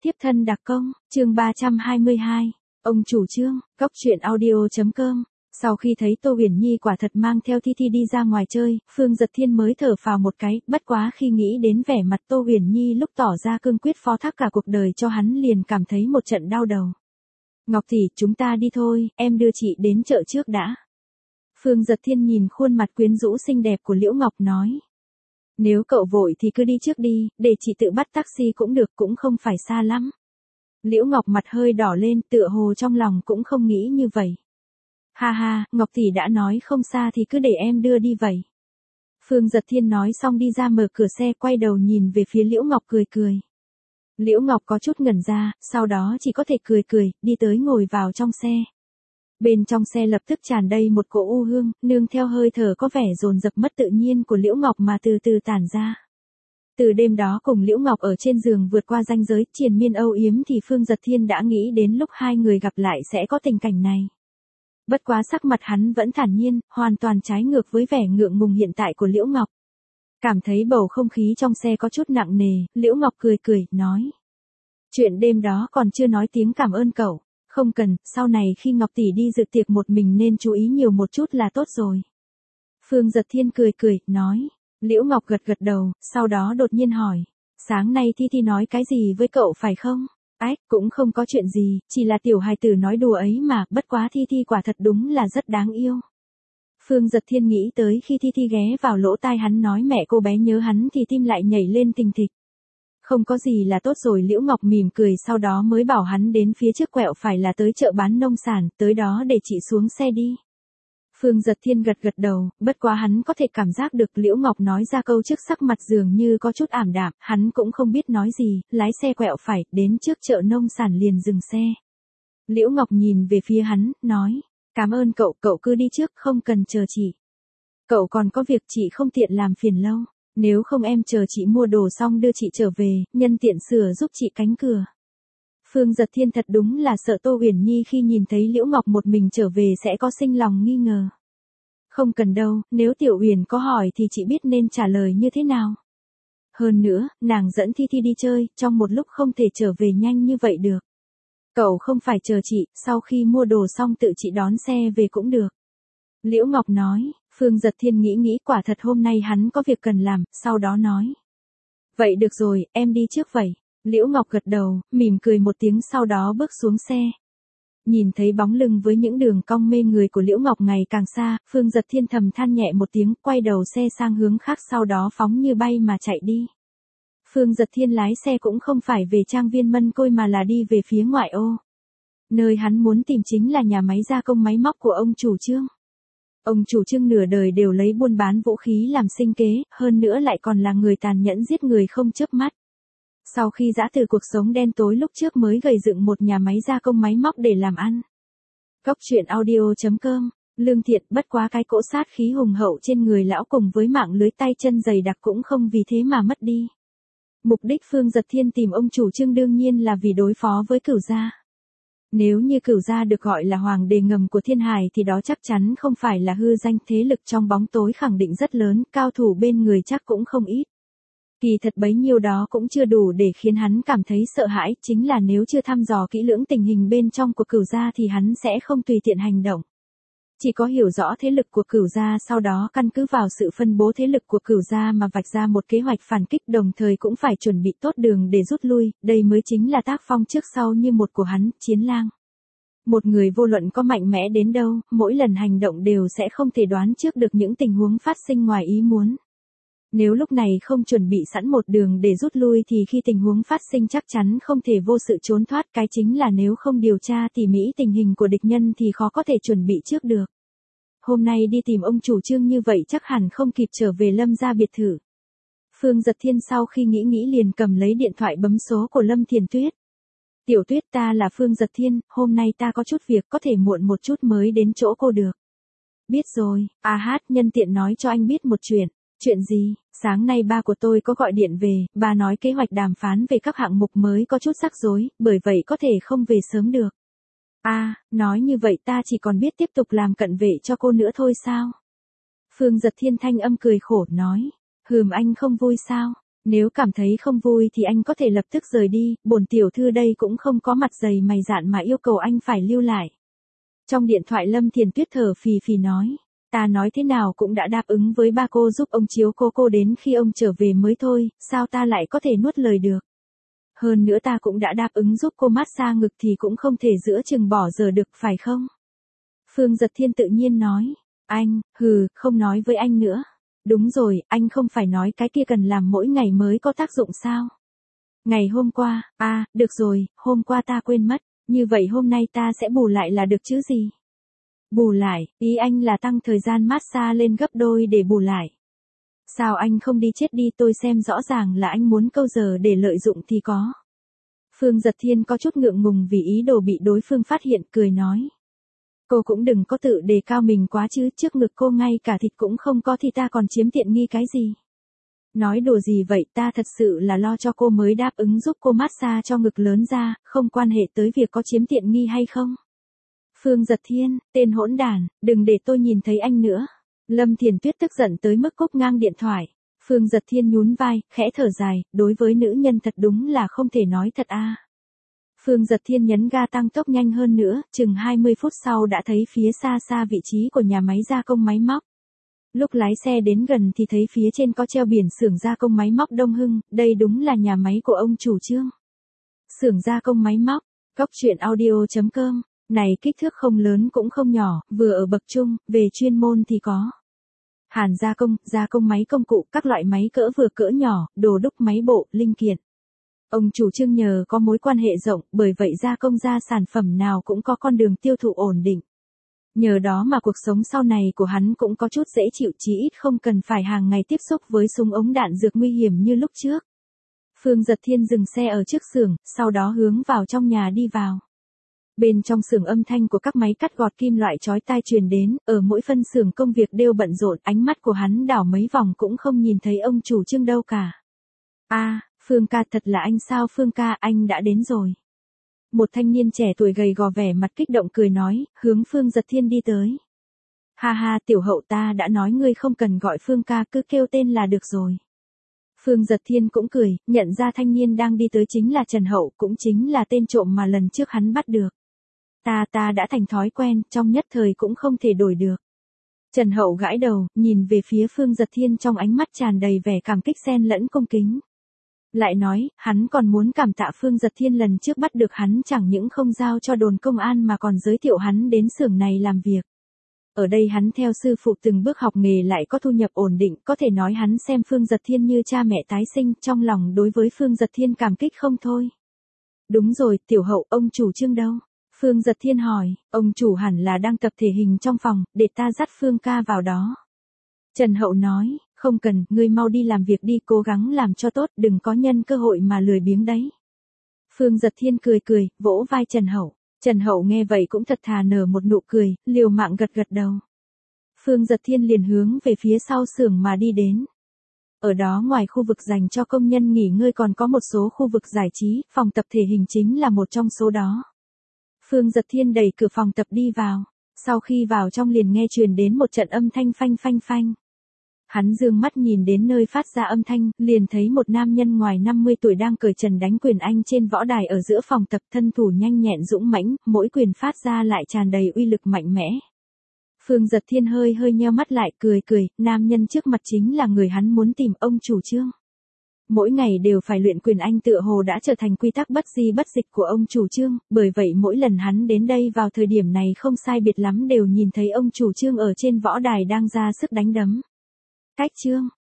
Tiếp thân đặc công, chương 322. Ông chủ trương, Cóc truyện audio.com. Sau khi thấy Tô Huyền Nhi quả thật mang theo Thi Thi đi ra ngoài chơi, Phương Dật Thiên mới thở phào một cái, bất quá khi nghĩ đến vẻ mặt Tô Huyền Nhi lúc tỏ ra cương quyết phó thác cả cuộc đời cho hắn liền cảm thấy một trận đau đầu. Ngọc tỷ, chúng ta đi thôi, em đưa chị đến chợ trước đã. Phương Dật Thiên nhìn khuôn mặt quyến rũ xinh đẹp của Liễu Ngọc nói. Nếu cậu vội thì cứ đi trước đi, để chị tự bắt taxi cũng được, cũng không phải xa lắm. Liễu Ngọc mặt hơi đỏ lên, tựa hồ trong lòng cũng không nghĩ như vậy. Ha ha, Ngọc tỷ đã nói không xa thì cứ để em đưa đi vậy. Phương Dật Thiên nói xong đi ra mở cửa xe, quay đầu nhìn về phía Liễu Ngọc cười cười. Liễu Ngọc có chút ngẩn ra, sau đó chỉ có thể cười cười, đi tới ngồi vào trong xe. Bên trong xe lập tức tràn đầy một cỗ u hương, nương theo hơi thở có vẻ dồn dập mất tự nhiên của Liễu Ngọc mà từ từ tản ra. Từ đêm đó cùng Liễu Ngọc ở trên giường vượt qua ranh giới triền miên âu yếm thì Phương Dật Thiên đã nghĩ đến lúc hai người gặp lại sẽ có tình cảnh này. Bất quá sắc mặt hắn vẫn thản nhiên, hoàn toàn trái ngược với vẻ ngượng ngùng hiện tại của Liễu Ngọc. Cảm thấy bầu không khí trong xe có chút nặng nề, Liễu Ngọc cười cười, nói. Chuyện đêm đó còn chưa nói tiếng cảm ơn cậu. Không cần, sau này khi Ngọc tỷ đi dự tiệc một mình nên chú ý nhiều một chút là tốt rồi. Phương Dật Thiên cười cười, nói. Liễu Ngọc gật gật đầu, sau đó đột nhiên hỏi. Sáng nay Thi Thi nói cái gì với cậu phải không? Ách, cũng không có chuyện gì, chỉ là tiểu hài tử nói đùa ấy mà, bất quá Thi Thi quả thật đúng là rất đáng yêu. Phương Dật Thiên nghĩ tới khi Thi Thi ghé vào lỗ tai hắn nói mẹ cô bé nhớ hắn thì tim lại nhảy lên thình thịch. Không có gì là tốt rồi, Liễu Ngọc mỉm cười sau đó mới bảo hắn đến phía trước quẹo phải là tới chợ bán nông sản, tới đó để chị xuống xe đi. Phương Dật Thiên gật gật đầu, bất quá hắn có thể cảm giác được Liễu Ngọc nói ra câu trước sắc mặt dường như có chút ảm đạm, hắn cũng không biết nói gì, lái xe quẹo phải, đến trước chợ nông sản liền dừng xe. Liễu Ngọc nhìn về phía hắn, nói, cảm ơn cậu, cậu cứ đi trước, không cần chờ chị. Cậu còn có việc chị không tiện làm phiền lâu. Nếu không em chờ chị mua đồ xong đưa chị trở về, nhân tiện sửa giúp chị cánh cửa. Phương Dật Thiên thật đúng là sợ Tô Huyền Nhi khi nhìn thấy Liễu Ngọc một mình trở về sẽ có sinh lòng nghi ngờ. Không cần đâu, nếu Tiểu Huyền có hỏi thì chị biết nên trả lời như thế nào. Hơn nữa, nàng dẫn Thi Thi đi chơi, trong một lúc không thể trở về nhanh như vậy được. Cậu không phải chờ chị, sau khi mua đồ xong tự chị đón xe về cũng được. Liễu Ngọc nói. Phương Dật Thiên nghĩ quả thật hôm nay hắn có việc cần làm, sau đó nói. Vậy được rồi, em đi trước vậy. Liễu Ngọc gật đầu, mỉm cười một tiếng sau đó bước xuống xe. Nhìn thấy bóng lưng với những đường cong mê người của Liễu Ngọc ngày càng xa, Phương Dật Thiên thầm than nhẹ một tiếng, quay đầu xe sang hướng khác sau đó phóng như bay mà chạy đi. Phương Dật Thiên lái xe cũng không phải về trang viên Mân Côi mà là đi về phía ngoại ô. Nơi hắn muốn tìm chính là nhà máy gia công máy móc của ông chủ Trương. Ông chủ Trương nửa đời đều lấy buôn bán vũ khí làm sinh kế, hơn nữa lại còn là người tàn nhẫn giết người không chớp mắt. Sau khi giã từ cuộc sống đen tối lúc trước mới gầy dựng một nhà máy gia công máy móc để làm ăn. Cóc truyện audio.com, lương thiện, bất quá cái cỗ sát khí hùng hậu trên người lão cùng với mạng lưới tay chân dày đặc cũng không vì thế mà mất đi. Mục đích Phương Dật Thiên tìm ông chủ Trương đương nhiên là vì đối phó với Cửu gia. Nếu như Cửu gia được gọi là hoàng đế ngầm của thiên hải thì đó chắc chắn không phải là hư danh, thế lực trong bóng tối khẳng định rất lớn, cao thủ bên người chắc cũng không ít. Kỳ thật bấy nhiêu đó cũng chưa đủ để khiến hắn cảm thấy sợ hãi, chính là nếu chưa thăm dò kỹ lưỡng tình hình bên trong của Cửu gia thì hắn sẽ không tùy tiện hành động. Chỉ có hiểu rõ thế lực của Cửu gia sau đó căn cứ vào sự phân bố thế lực của Cửu gia mà vạch ra một kế hoạch phản kích, đồng thời cũng phải chuẩn bị tốt đường để rút lui, đây mới chính là tác phong trước sau như một của hắn, Chiến Lang. Một người vô luận có mạnh mẽ đến đâu, mỗi lần hành động đều sẽ không thể đoán trước được những tình huống phát sinh ngoài ý muốn. Nếu lúc này không chuẩn bị sẵn một đường để rút lui thì khi tình huống phát sinh chắc chắn không thể vô sự trốn thoát, cái chính là nếu không điều tra tỉ mỉ tình hình của địch nhân thì khó có thể chuẩn bị trước được. Hôm nay đi tìm ông chủ Trương như vậy chắc hẳn không kịp trở về Lâm gia biệt thự. Phương Dật Thiên sau khi nghĩ liền cầm lấy điện thoại bấm số của Lâm Thiền Tuyết. Tiểu Tuyết, ta là Phương Dật Thiên, hôm nay ta có chút việc, có thể muộn một chút mới đến chỗ cô được. Biết rồi, nhân tiện nói cho anh biết một chuyện. Chuyện gì? Sáng nay ba của tôi có gọi điện về, bà nói kế hoạch đàm phán về các hạng mục mới có chút rắc rối, bởi vậy có thể không về sớm được. Nói như vậy ta chỉ còn biết tiếp tục làm cận vệ cho cô nữa thôi sao? Phương Dật Thiên thanh âm cười khổ nói. Anh không vui sao? Nếu cảm thấy không vui thì anh có thể lập tức rời đi, bổn tiểu thư đây cũng không có mặt dày mày dạn mà yêu cầu anh phải lưu lại. Trong điện thoại Lâm Thiền Tuyết thở phì phì nói, ta nói thế nào cũng đã đáp ứng với ba cô giúp ông chiếu cô đến khi ông trở về mới thôi, sao ta lại có thể nuốt lời được. Hơn nữa ta cũng đã đáp ứng giúp cô massage ngực thì cũng không thể giữa chừng bỏ giờ được phải không? Phương Giật Thiên tự nhiên nói, anh, không nói với anh nữa. Đúng rồi, anh không phải nói cái kia cần làm mỗi ngày mới có tác dụng sao? Ngày hôm qua, được rồi, hôm qua ta quên mất, như vậy hôm nay ta sẽ bù lại là được chứ gì? Bù lại, ý anh là tăng thời gian massage lên gấp đôi để bù lại. Sao anh không đi chết đi, tôi xem rõ ràng là anh muốn câu giờ để lợi dụng thì có. Phương Giật Thiên có chút ngượng ngùng vì ý đồ bị đối phương phát hiện, cười nói. Cô cũng đừng có tự đề cao mình quá chứ, trước ngực cô ngay cả thịt cũng không có thì ta còn chiếm tiện nghi cái gì. Nói đùa gì vậy, ta thật sự là lo cho cô mới đáp ứng giúp cô massage cho ngực lớn ra, không quan hệ tới việc có chiếm tiện nghi hay không. Phương Giật Thiên, tên hỗn đản, đừng để tôi nhìn thấy anh nữa. Lâm Thiền Tuyết tức giận tới mức cúp ngang điện thoại. Phương Giật Thiên nhún vai, khẽ thở dài, đối với nữ nhân thật đúng là không thể nói thật a. Phương Giật Thiên nhấn ga tăng tốc nhanh hơn nữa, chừng 20 phút sau đã thấy phía xa xa vị trí của nhà máy gia công máy móc. Lúc lái xe đến gần thì thấy phía trên có treo biển xưởng gia công máy móc Đông Hưng, đây đúng là nhà máy của ông chủ Trương. Xưởng gia công máy móc, coctruyện.audio.com, này kích thước không lớn cũng không nhỏ, vừa ở bậc trung, về chuyên môn thì có. Hàn gia công máy công cụ, các loại máy cỡ vừa cỡ nhỏ, đồ đúc máy bộ, linh kiện. Ông chủ Trương nhờ có mối quan hệ rộng, bởi vậy gia công ra sản phẩm nào cũng có con đường tiêu thụ ổn định. Nhờ đó mà cuộc sống sau này của hắn cũng có chút dễ chịu, chí ít không cần phải hàng ngày tiếp xúc với súng ống đạn dược nguy hiểm như lúc trước. Phương Giật Thiên dừng xe ở trước xưởng, sau đó hướng vào trong nhà đi vào. Bên trong xưởng âm thanh của các máy cắt gọt kim loại chói tai truyền đến, ở mỗi phân xưởng công việc đều bận rộn, ánh mắt của hắn đảo mấy vòng cũng không nhìn thấy ông chủ Trương đâu cả. Phương ca, thật là anh sao? Phương ca, anh đã đến rồi. Một thanh niên trẻ tuổi gầy gò vẻ mặt kích động cười nói, hướng Phương Giật Thiên đi tới. Ha ha, tiểu hậu, ta đã nói ngươi không cần gọi Phương ca, cứ kêu tên là được rồi. Phương Giật Thiên cũng cười, nhận ra thanh niên đang đi tới chính là Trần Hậu, cũng chính là tên trộm mà lần trước hắn bắt được. Ta đã thành thói quen, trong nhất thời cũng không thể đổi được. Trần Hậu gãi đầu, nhìn về phía Phương Giật Thiên trong ánh mắt tràn đầy vẻ cảm kích xen lẫn cung kính. Lại nói, hắn còn muốn cảm tạ Phương Giật Thiên lần trước bắt được hắn chẳng những không giao cho đồn công an mà còn giới thiệu hắn đến xưởng này làm việc. Ở đây hắn theo sư phụ từng bước học nghề lại có thu nhập ổn định, có thể nói hắn xem Phương Giật Thiên như cha mẹ tái sinh, trong lòng đối với Phương Giật Thiên cảm kích không thôi. Đúng rồi, tiểu hậu, ông chủ Trương đâu? Phương Giật Thiên hỏi, ông chủ hẳn là đang tập thể hình trong phòng, để ta dắt Phương ca vào đó. Trần Hậu nói, không cần, ngươi mau đi làm việc đi, cố gắng làm cho tốt, đừng có nhân cơ hội mà lười biếng đấy. Phương Giật Thiên cười, vỗ vai Trần Hậu. Trần Hậu nghe vậy cũng thật thà nở một nụ cười, liều mạng gật đầu. Phương Giật Thiên liền hướng về phía sau xưởng mà đi đến. Ở đó ngoài khu vực dành cho công nhân nghỉ ngơi còn có một số khu vực giải trí, phòng tập thể hình chính là một trong số đó. Phương Giật Thiên đẩy cửa phòng tập đi vào. Sau khi vào trong liền nghe truyền đến một trận âm thanh phanh phanh phanh. Hắn dương mắt nhìn đến nơi phát ra âm thanh, liền thấy một nam nhân ngoài 50 tuổi đang cởi trần đánh quyền anh trên võ đài ở giữa phòng tập, thân thủ nhanh nhẹn dũng mãnh, mỗi quyền phát ra lại tràn đầy uy lực mạnh mẽ. Phương Giật Thiên hơi nheo mắt lại, cười, nam nhân trước mặt chính là người hắn muốn tìm, ông chủ Trương. Mỗi ngày đều phải luyện quyền anh tựa hồ đã trở thành quy tắc bất di bất dịch của ông chủ Trương, bởi vậy mỗi lần hắn đến đây vào thời điểm này không sai biệt lắm đều nhìn thấy ông chủ Trương ở trên võ đài đang ra sức đánh đấm. Cách Trương,